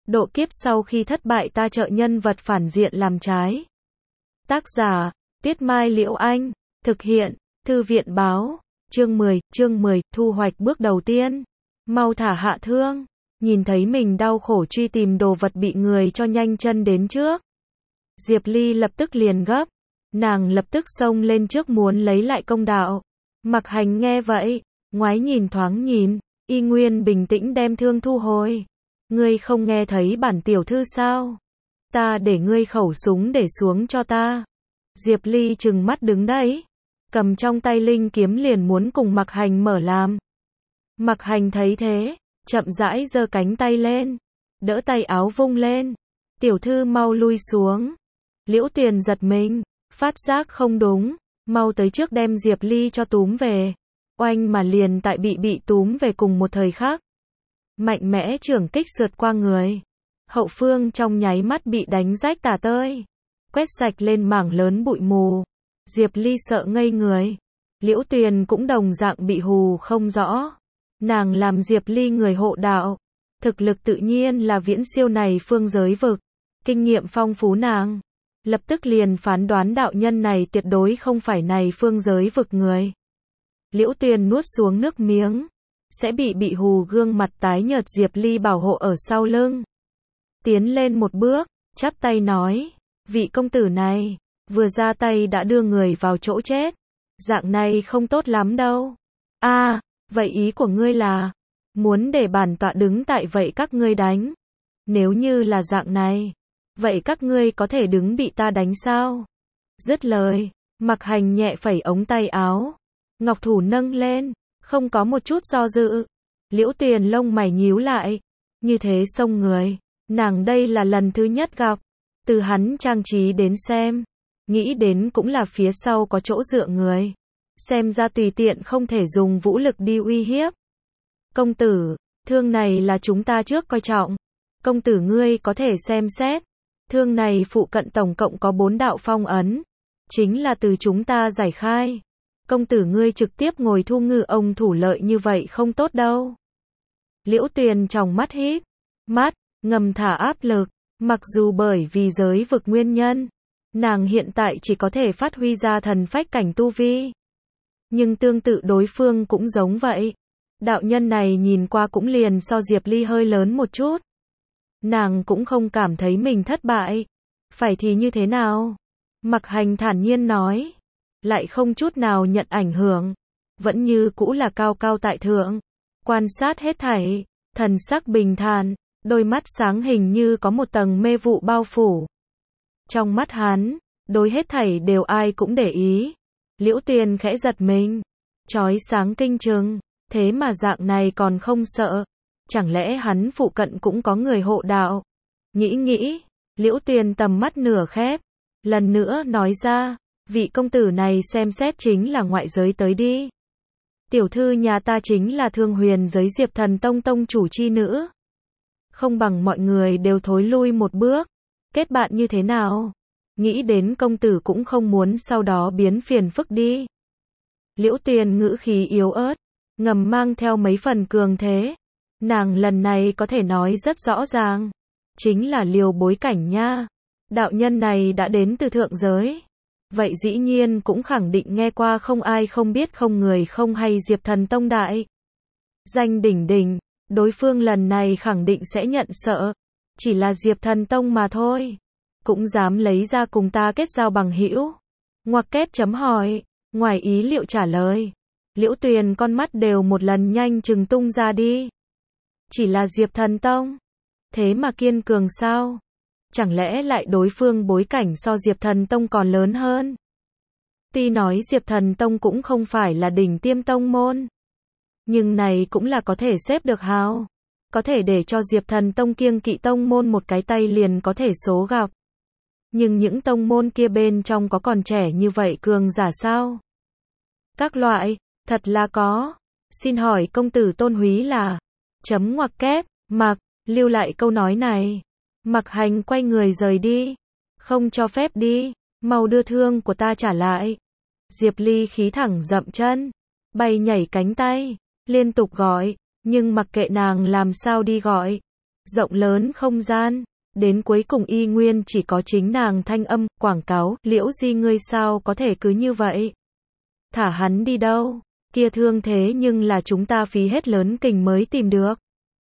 độ kiếp sau khi thất bại ta trợ nhân vật phản diện làm trái. Tác giả, Tuyết Mai Liễu Anh, thực hiện, Thư viện Báo, chương 10, thu hoạch bước đầu tiên. Mau thả hạ thương, nhìn thấy mình đau khổ truy tìm đồ vật bị người cho nhanh chân đến trước. Diệp Ly lập tức liền gấp, nàng lập tức xông lên trước muốn lấy lại công đạo. Mặc Hành nghe vậy, ngoái nhìn thoáng nhìn, y nguyên bình tĩnh đem thương thu hồi. Ngươi không nghe thấy bản tiểu thư sao? Ta để ngươi khẩu súng để xuống cho ta. Diệp Ly trừng mắt đứng đấy, cầm trong tay linh kiếm liền muốn cùng Mặc Hành mở làm. Mặc Hành thấy thế, chậm rãi giơ cánh tay lên, đỡ tay áo vung lên. Tiểu thư mau lui xuống. Liễu Tuyền giật mình, phát giác không đúng, mau tới trước đem Diệp Ly cho túm về. Oanh mà liền tại bị túm về cùng một thời khắc. Mạnh mẽ chưởng kích sượt qua người. Hậu phương trong nháy mắt bị đánh rách tả tơi. Quét sạch lên mảng lớn bụi mù. Diệp Ly sợ ngây người. Liễu Tuyền cũng đồng dạng bị hù không rõ. Nàng làm Diệp Ly người hộ đạo. Thực lực tự nhiên là viễn siêu này phương giới vực. Kinh nghiệm phong phú nàng. Lập tức liền phán đoán đạo nhân này tuyệt đối không phải này phương giới vực người. Liễu Tuyền nuốt xuống nước miếng. Sẽ bị hù gương mặt tái nhợt Diệp Ly bảo hộ ở sau lưng. Tiến lên một bước, chắp tay nói. Vị công tử này, vừa ra tay đã đưa người vào chỗ chết. Dạng này không tốt lắm đâu. Vậy ý của ngươi là, muốn để bản tọa đứng tại vậy các ngươi đánh. Nếu như là dạng này, vậy các ngươi có thể đứng bị ta đánh sao? Dứt lời, Mặc Hành nhẹ phẩy ống tay áo. Ngọc thủ nâng lên, không có một chút do dự. Liễu Tuyền lông mày nhíu lại. Như thế xông người, nàng đây là lần thứ nhất gặp. Từ hắn trang trí đến xem, nghĩ đến cũng là phía sau có chỗ dựa người. Xem ra tùy tiện không thể dùng vũ lực đi uy hiếp. Công tử, thương này là chúng ta trước coi trọng. Công tử ngươi có thể xem xét. Thương này phụ cận tổng cộng có 4 đạo phong ấn. Chính là từ chúng ta giải khai. Công tử ngươi trực tiếp ngồi thu ngư ông thủ lợi như vậy không tốt đâu. Liễu Tuyền trong mắt híp mắt, ngầm thả áp lực. Mặc dù bởi vì giới vực nguyên nhân, nàng hiện tại chỉ có thể phát huy ra thần phách cảnh tu vi. Nhưng tương tự đối phương cũng giống vậy. Đạo nhân này nhìn qua cũng liền so Diệp Ly hơi lớn một chút. Nàng cũng không cảm thấy mình thất bại. Phải thì như thế nào? Mặc Hành thản nhiên nói. Lại không chút nào nhận ảnh hưởng. Vẫn như cũ là cao cao tại thượng. Quan sát hết thảy. Thần sắc bình thản. Đôi mắt sáng hình như có một tầng mê vụ bao phủ. Trong mắt hắn, đối hết thảy đều ai cũng để ý. Liễu Tuyền khẽ giật mình. Chói sáng kinh trừng. Thế mà dạng này còn không sợ. Chẳng lẽ hắn phụ cận cũng có người hộ đạo? Nghĩ, Liễu Tuyền tầm mắt nửa khép. Lần nữa nói ra, vị công tử này xem xét chính là ngoại giới tới đi. Tiểu thư nhà ta chính là Thương Huyền giới Diệp Thần Tông tông chủ chi nữ. Không bằng mọi người đều thối lui một bước. Kết bạn như thế nào? Nghĩ đến công tử cũng không muốn sau đó biến phiền phức đi. Liễu Tuyền ngữ khí yếu ớt, ngầm mang theo mấy phần cường thế. Nàng lần này có thể nói rất rõ ràng. Chính là liều bối cảnh nha. Đạo nhân này đã đến từ thượng giới. Vậy dĩ nhiên cũng khẳng định nghe qua không ai không biết không người không hay Diệp Thần Tông đại. Danh đỉnh đỉnh, đối phương lần này khẳng định sẽ nhận sợ. Chỉ là Diệp Thần Tông mà thôi. Cũng dám lấy ra cùng ta kết giao bằng hữu. Ngoặc kép chấm hỏi, ngoài ý liệu trả lời. Liễu Tuyền con mắt đều một lần nhanh chừng tung ra đi. Chỉ là Diệp Thần Tông. Thế mà kiên cường sao? Chẳng lẽ lại đối phương bối cảnh so Diệp Thần Tông còn lớn hơn? Tuy nói Diệp Thần Tông cũng không phải là đỉnh tiêm tông môn. Nhưng này cũng là có thể xếp được hào. Có thể để cho Diệp Thần Tông kiêng kỵ tông môn một cái tay liền có thể số gặp. Nhưng những tông môn kia bên trong có còn trẻ như vậy cường giả sao? Các loại, thật là có. Xin hỏi công tử tôn húy là... Chấm ngoặc kép, Mặc, lưu lại câu nói này. Mặc Hành quay người rời đi. Không cho phép đi, mau đưa thương của ta trả lại. Diệp Ly khí thẳng dậm chân, bay nhảy cánh tay, liên tục gọi, nhưng mặc kệ nàng làm sao đi gọi. rộng lớn không gian, đến cuối cùng y nguyên chỉ có chính nàng thanh âm, quảng cáo, Liễu Di ngươi sao có thể cứ như vậy? Thả hắn đi đâu? Kia thương thế nhưng là chúng ta phí hết lớn kình mới tìm được.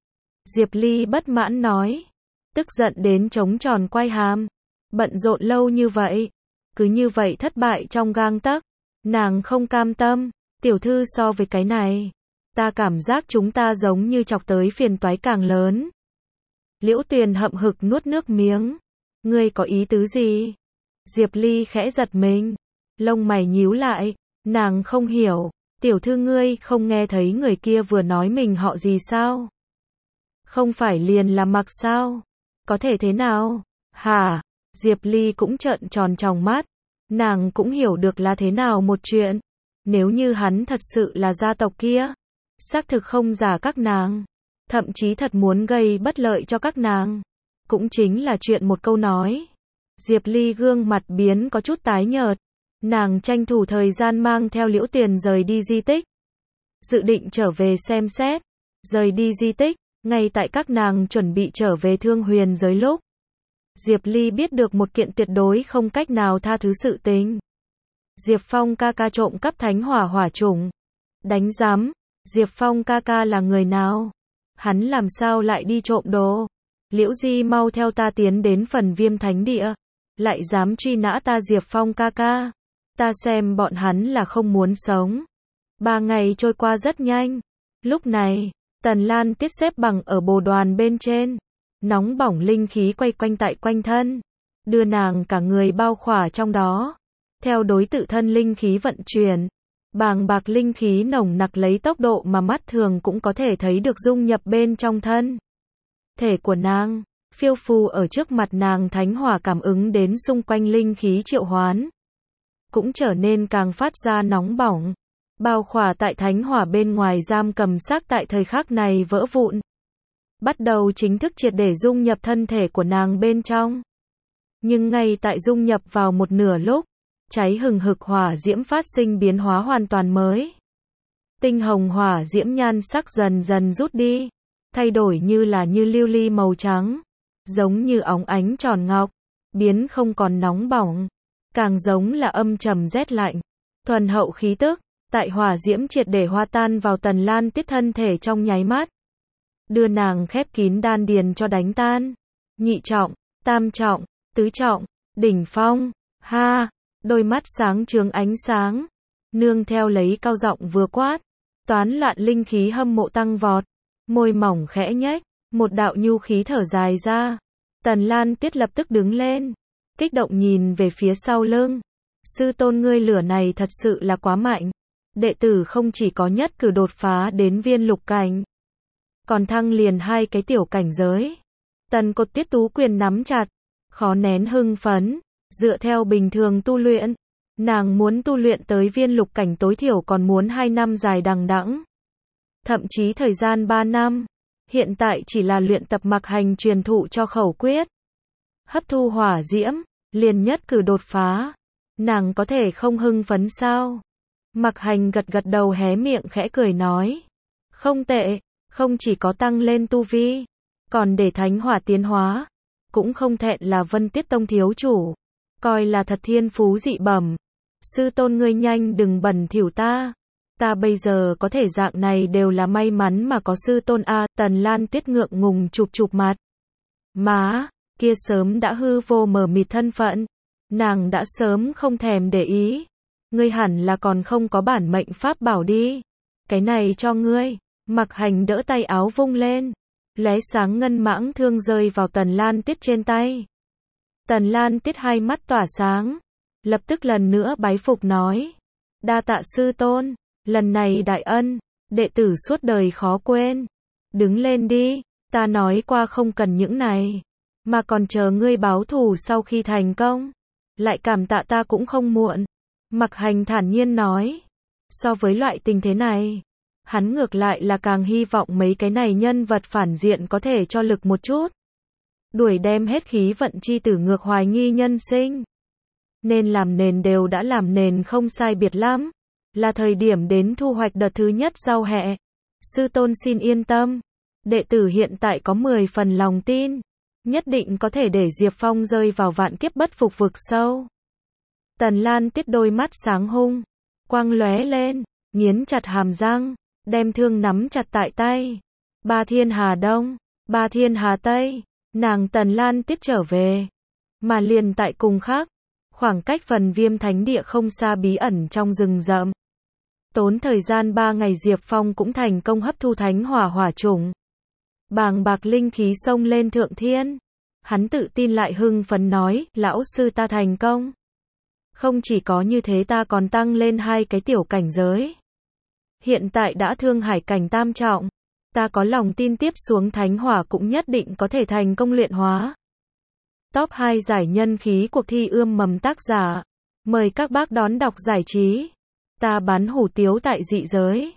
Diệp Ly bất mãn nói, tức giận đến trống tròn quay hàm, bận rộn lâu như vậy, cứ như vậy thất bại trong gang tấc, nàng không cam tâm, tiểu thư so với cái này, ta cảm giác chúng ta giống như chọc tới phiền toái càng lớn. Liễu Tuyền hậm hực nuốt nước miếng, ngươi có ý tứ gì? Diệp Ly khẽ giật mình, lông mày nhíu lại, nàng không hiểu, tiểu thư ngươi không nghe thấy người kia vừa nói mình họ gì sao? Không phải liền là Mặc sao? Có thể thế nào? Hả? Diệp Ly cũng trợn tròn tròng mắt, nàng cũng hiểu được là thế nào một chuyện, nếu như hắn thật sự là gia tộc kia, xác thực không giả các nàng, thậm chí thật muốn gây bất lợi cho các nàng, cũng chính là chuyện một câu nói. Diệp Ly gương mặt biến có chút tái nhợt, nàng tranh thủ thời gian mang theo Liễu Tiền rời đi di tích, dự định trở về xem xét, rời đi di tích, ngay tại các nàng chuẩn bị trở về Thương Huyền giới lúc, Diệp Ly biết được một kiện tuyệt đối không cách nào tha thứ sự tình. Diệp Phong ca ca trộm cắp thánh hỏa hỏa chủng. Đánh giám, Diệp Phong ca ca là người nào? Hắn làm sao lại đi trộm đồ? Liễu Di mau theo ta tiến đến phần Viêm Thánh Địa, lại dám truy nã ta Diệp Phong ca ca. Ta xem bọn hắn là không muốn sống. 3 ngày trôi qua rất nhanh. Lúc này, Tần Lan Tiết xếp bằng ở bồ đoàn bên trên. Nóng bỏng linh khí quay quanh tại quanh thân, đưa nàng cả người bao khỏa trong đó. Theo đối tự thân linh khí vận chuyển, bàng bạc linh khí nồng nặc lấy tốc độ mà mắt thường cũng có thể thấy được dung nhập bên trong thân thể của nàng. Phiêu phù ở trước mặt nàng thánh hỏa cảm ứng đến xung quanh linh khí triệu hoán, cũng trở nên càng phát ra nóng bỏng. Bao khỏa tại thánh hỏa bên ngoài giam cầm xác tại thời khắc này vỡ vụn, bắt đầu chính thức triệt để dung nhập thân thể của nàng bên trong. Nhưng ngay tại dung nhập vào một nửa lúc, cháy hừng hực hỏa diễm phát sinh biến hóa hoàn toàn mới. Tinh hồng hỏa diễm nhan sắc dần dần rút đi, thay đổi như lưu ly màu trắng, giống như óng ánh tròn ngọc, biến không còn nóng bỏng, càng giống là âm trầm rét lạnh. Thuần hậu khí tức, tại hỏa diễm triệt để hòa tan vào Tần Lan Tiết thân thể trong nháy mắt, đưa nàng khép kín đan điền cho đánh tan. Nhị trọng, tam trọng, tứ trọng, đỉnh phong, ha, đôi mắt sáng chướng ánh sáng, nương theo lấy cao giọng vừa quát, toán loạn linh khí hâm mộ tăng vọt, môi mỏng khẽ nhếch, một đạo nhu khí thở dài ra. Tần Lan Tiết lập tức đứng lên, kích động nhìn về phía sau lưng. Sư tôn ngươi lửa này thật sự là quá mạnh, đệ tử không chỉ có nhất cử đột phá đến viên lục cảnh, còn thăng liền 2 cái tiểu cảnh giới. Tần Cột Tiết tú quyền nắm chặt, khó nén hưng phấn, dựa theo bình thường tu luyện, nàng muốn tu luyện tới viên lục cảnh tối thiểu còn muốn 2 năm dài đằng đẵng, thậm chí thời gian 3 năm. Hiện tại chỉ là luyện tập Mặc Hành truyền thụ cho khẩu quyết, hấp thu hỏa diễm, liền nhất cử đột phá, nàng có thể không hưng phấn sao? Mặc Hành gật gật đầu hé miệng khẽ cười nói, không tệ, không chỉ có tăng lên tu vi, còn để thánh hỏa tiến hóa, cũng không thẹn là Vân Tiết Tông thiếu chủ, coi là thật thiên phú dị bẩm. Sư tôn ngươi nhanh đừng bẩn thỉu ta, ta bây giờ có thể dạng này đều là may mắn mà có sư tôn a. Tần Lan Tiết ngượng ngùng chụp chụp mặt, má, kia sớm đã hư vô mờ mịt thân phận, nàng đã sớm không thèm để ý. Ngươi hẳn là còn không có bản mệnh pháp bảo đi, cái này cho ngươi. Mặc Hành đỡ tay áo vung lên, lóe sáng ngân mãng thương rơi vào Tần Lan Tiết trên tay. Tần Lan Tiết hai mắt tỏa sáng, lập tức lần nữa bái phục nói, đa tạ sư tôn, lần này đại ân, đệ tử suốt đời khó quên. Đứng lên đi, ta nói qua không cần những này, mà còn chờ ngươi báo thù sau khi thành công, lại cảm tạ ta cũng không muộn. Mặc Hành thản nhiên nói, so với loại tình thế này, hắn ngược lại là càng hy vọng mấy cái này nhân vật phản diện có thể cho lực một chút, đuổi đem hết khí vận chi tử ngược hoài nghi nhân sinh. Nên làm nền đều đã làm nền không sai biệt lắm, là thời điểm đến thu hoạch đợt thứ nhất rau hẹ. Sư tôn xin yên tâm, Đệ tử hiện tại có 10 phần lòng tin, nhất định có thể để Diệp Phong rơi vào vạn kiếp bất phục vực sâu. Tần Lan Tiết đôi mắt sáng hung, quang lóe lên, nghiến chặt hàm răng, đem thương nắm chặt tại tay. Ba thiên hà đông, ba thiên hà tây, nàng Tần Lan Tiết trở về. Mà liền tại cùng khác, khoảng cách phần Viêm Thánh Địa không xa bí ẩn trong rừng rậm. Tốn thời gian 3 ngày Diệp Phong cũng thành công hấp thu thánh hỏa hỏa chủng. Bàng bạc linh khí xông lên thượng thiên. Hắn tự tin lại hưng phấn nói, lão sư ta thành công. Không chỉ có như thế ta còn tăng lên 2 cái tiểu cảnh giới. Hiện tại đã thương hải cảnh tam trọng. Ta có lòng tin tiếp xuống thánh hỏa cũng nhất định có thể thành công luyện hóa. Top 2 giải nhân khí cuộc thi ươm mầm tác giả. Mời các bác đón đọc giải trí. Ta bán hủ tiếu tại dị giới.